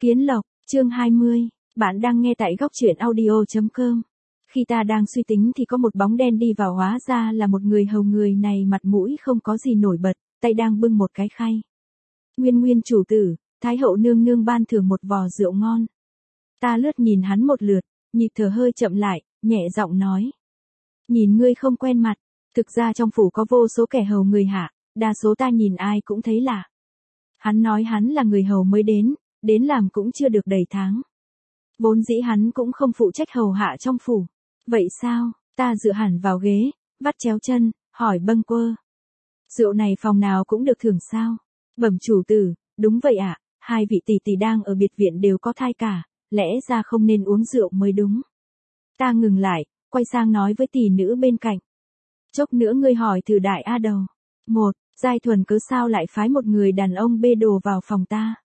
Kiến Lộc, chương 20, bạn đang nghe tại góc truyện audio.com. Khi ta đang suy tính thì có một bóng đen đi vào, hóa ra là một người hầu. Người này mặt mũi không có gì nổi bật, tay đang bưng một cái khay. Nguyên chủ tử, Thái hậu nương nương ban thưởng một vò rượu ngon. Ta lướt nhìn hắn một lượt, nhịp thở hơi chậm lại, nhẹ giọng nói. Nhìn ngươi không quen mặt, thực ra trong phủ có vô số kẻ hầu người hạ, đa số ta nhìn ai cũng thấy lạ. Hắn nói hắn là người hầu mới đến làm cũng chưa được đầy tháng. Vốn dĩ hắn cũng không phụ trách hầu hạ trong phủ. Vậy sao? Ta dựa hẳn vào ghế, vắt chéo chân, hỏi bâng quơ. Rượu này phòng nào cũng được thưởng sao? Bẩm chủ tử, đúng vậy ạ, hai vị tỷ tỷ đang ở biệt viện đều có thai cả, lẽ ra không nên uống rượu mới đúng. Ta ngừng lại, quay sang nói với tỷ nữ bên cạnh. Chốc nữa ngươi hỏi thử đại a đầu. Giai Thuần cớ sao lại phái một người đàn ông bê đồ vào phòng ta?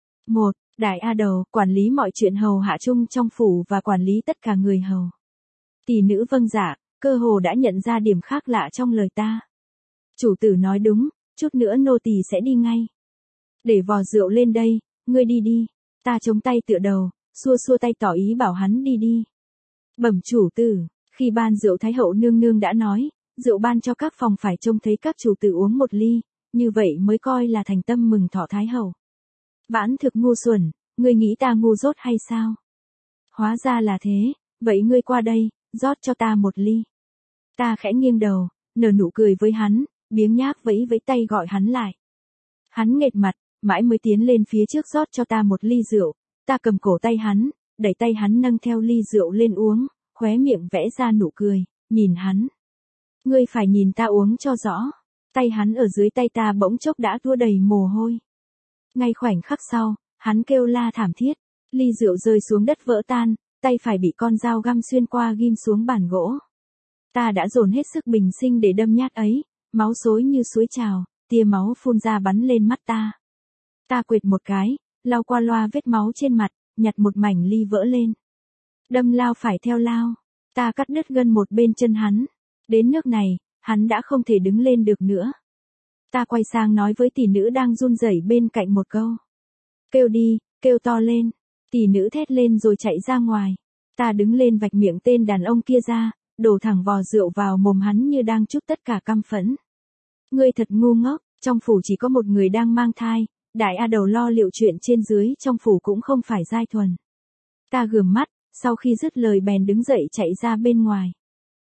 Đại a đầu, quản lý mọi chuyện hầu hạ chung trong phủ và quản lý tất cả người hầu. Tỷ nữ vâng dạ, cơ hồ đã nhận ra điểm khác lạ trong lời ta. Chủ tử nói đúng, chút nữa nô tỳ sẽ đi ngay. Để vò rượu lên đây, ngươi đi đi. Ta chống tay tựa đầu, xua tay tỏ ý bảo hắn đi. Bẩm chủ tử, khi ban rượu Thái hậu nương nương đã nói, rượu ban cho các phòng phải trông thấy các chủ tử uống một ly, như vậy mới coi là thành tâm mừng thọ Thái hậu. Vãn thực ngu xuẩn, ngươi nghĩ ta ngu dốt hay sao? Hóa ra là thế, vậy ngươi qua đây, rót cho ta một ly. Ta khẽ nghiêng đầu, nở nụ cười với hắn, biếng nhác vẫy tay gọi hắn lại. Hắn nghệt mặt, mãi mới tiến lên phía trước rót cho ta một ly rượu, ta cầm cổ tay hắn, đẩy tay hắn nâng theo ly rượu lên uống, khóe miệng vẽ ra nụ cười, nhìn hắn. Ngươi phải nhìn ta uống cho rõ. Tay hắn ở dưới tay ta bỗng chốc đã tua đầy mồ hôi. Ngay khoảnh khắc sau, hắn kêu la thảm thiết, ly rượu rơi xuống đất vỡ tan, tay phải bị con dao găm xuyên qua ghim xuống bàn gỗ. Ta đã dồn hết sức bình sinh để đâm nhát ấy, máu xối như suối trào, tia máu phun ra bắn lên mắt ta. Ta quệt một cái, lau qua loa vết máu trên mặt, nhặt một mảnh ly vỡ lên. Đâm lao phải theo lao, ta cắt đứt gân một bên chân hắn. Đến nước này, hắn đã không thể đứng lên được nữa. Ta quay sang nói với tỷ nữ đang run rẩy bên cạnh một câu. Kêu đi, kêu to lên. Tỷ nữ thét lên rồi chạy ra ngoài. Ta đứng lên vạch miệng tên đàn ông kia ra, đổ thẳng vò rượu vào mồm hắn như đang trút tất cả căm phẫn. Ngươi thật ngu ngốc, trong phủ chỉ có một người đang mang thai, đại a đầu lo liệu chuyện trên dưới trong phủ cũng không phải Giai Thuần. Ta gườm mắt, sau khi dứt lời bèn đứng dậy chạy ra bên ngoài.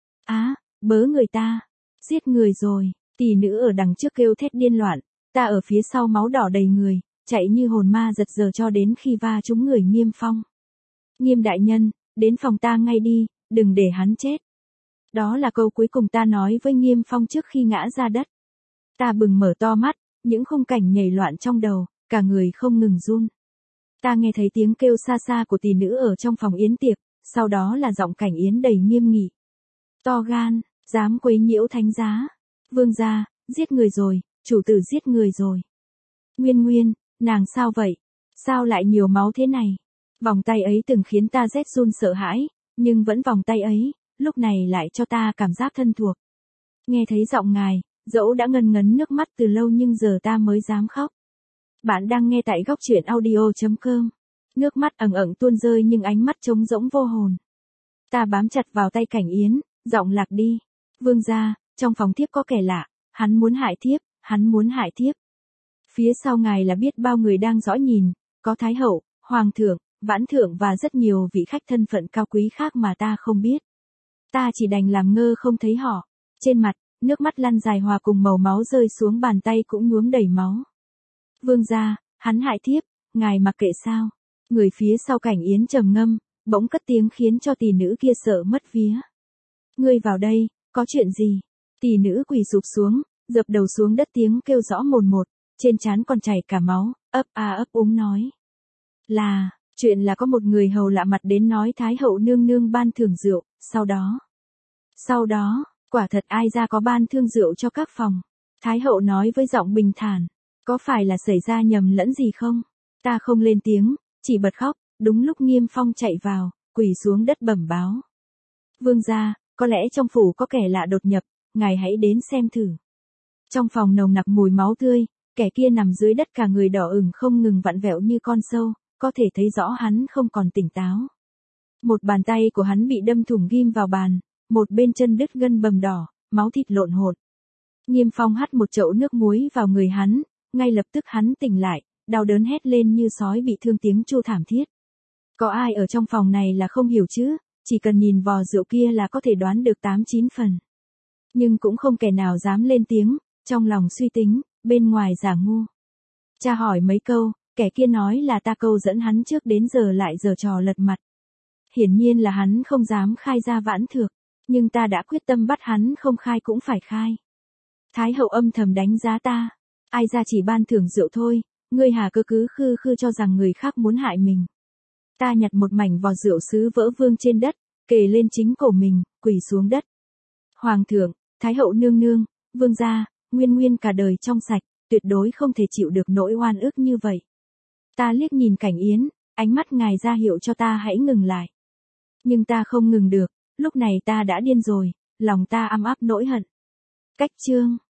Bớ người ta, giết người rồi, tỷ nữ ở đằng trước kêu thét điên loạn, ta ở phía sau máu đỏ đầy người, chạy như hồn ma giật giờ cho đến khi va trúng người Nghiêm Phong. Nghiêm đại nhân, đến phòng ta ngay đi, đừng để hắn chết. Đó là câu cuối cùng ta nói với Nghiêm Phong trước khi ngã ra đất. Ta bừng mở to mắt, những khung cảnh nhảy loạn trong đầu, cả người không ngừng run. Ta nghe thấy tiếng kêu xa xa của tỷ nữ ở trong phòng yến tiệc, sau đó là giọng Cảnh Yến đầy nghiêm nghị. To gan, dám quấy nhiễu thánh giá. Vương gia, giết người rồi, chủ tử giết người rồi. Nguyên, nàng sao vậy? Sao lại nhiều máu thế này? Vòng tay ấy từng khiến ta rét run sợ hãi, nhưng vẫn vòng tay ấy, lúc này lại cho ta cảm giác thân thuộc. Nghe thấy giọng ngài, dẫu đã ngần ngấn nước mắt từ lâu nhưng giờ ta mới dám khóc. Bạn đang nghe tại góc truyện audio.com. Nước mắt ẩn tuôn rơi nhưng ánh mắt trống rỗng vô hồn. Ta bám chặt vào tay Cảnh Yến, giọng lạc đi. Vương gia, trong phòng thiếp có kẻ lạ, hắn muốn hại thiếp. Phía sau ngài là biết bao người đang dõi nhìn, có Thái hậu, Hoàng thượng, Vãn thượng và rất nhiều vị khách thân phận cao quý khác mà ta không biết. Ta chỉ đành làm ngơ không thấy họ. Trên mặt, nước mắt lăn dài hòa cùng màu máu rơi xuống, bàn tay cũng nhuốm đầy máu. Vương gia, hắn hại thiếp, ngài mặc kệ sao? Người phía sau Cảnh Yến trầm ngâm, bỗng cất tiếng khiến cho tỷ nữ kia sợ mất vía. Ngươi vào đây, có chuyện gì? Tỷ nữ quỳ sụp xuống, dập đầu xuống đất tiếng kêu rõ mồn một, trên trán còn chảy cả máu, ấp úng nói. Chuyện là có một người hầu lạ mặt đến nói Thái hậu nương nương ban thưởng rượu, sau đó, quả thật ai ra có ban thương rượu cho các phòng. Thái hậu nói với giọng bình thản, có phải là xảy ra nhầm lẫn gì không? Ta không lên tiếng, chỉ bật khóc, đúng lúc Nghiêm Phong chạy vào, quỳ xuống đất bẩm báo. Vương gia, có lẽ trong phủ có kẻ lạ đột nhập, ngài hãy đến xem thử. Trong phòng nồng nặc mùi máu tươi, kẻ kia nằm dưới đất cả người đỏ ửng không ngừng vặn vẹo như con sâu, có thể thấy rõ hắn không còn tỉnh táo. Một bàn tay của hắn bị đâm thủng ghim vào bàn, một bên chân đứt gân bầm đỏ, máu thịt lộn hột. Nghiêm Phong hắt một chậu nước muối vào người hắn, ngay lập tức hắn tỉnh lại, đau đớn hét lên như sói bị thương, tiếng tru thảm thiết. Có ai ở trong phòng này là không hiểu chứ, chỉ cần nhìn vò rượu kia là có thể đoán được 8-9 phần. Nhưng cũng không kẻ nào dám lên tiếng, trong lòng suy tính, bên ngoài giả ngu. Cha hỏi mấy câu, kẻ kia nói là ta câu dẫn hắn trước đến giờ lại giở trò lật mặt. Hiển nhiên là hắn không dám khai ra vãn thược, nhưng ta đã quyết tâm bắt hắn không khai cũng phải khai. Thái hậu âm thầm đánh giá ta, ai ra chỉ ban thưởng rượu thôi, ngươi hà cơ cứ khư khư cho rằng người khác muốn hại mình. Ta nhặt một mảnh vò rượu sứ vỡ vương trên đất, kề lên chính cổ mình, quỳ xuống đất. Hoàng thượng, Thái hậu nương nương, vương gia, nguyên cả đời trong sạch, tuyệt đối không thể chịu được nỗi oan ức như vậy. Ta liếc nhìn Cảnh Yến, ánh mắt ngài ra hiệu cho ta hãy ngừng lại. Nhưng ta không ngừng được, lúc này ta đã điên rồi, lòng ta ăm áp nỗi hận. Cách chương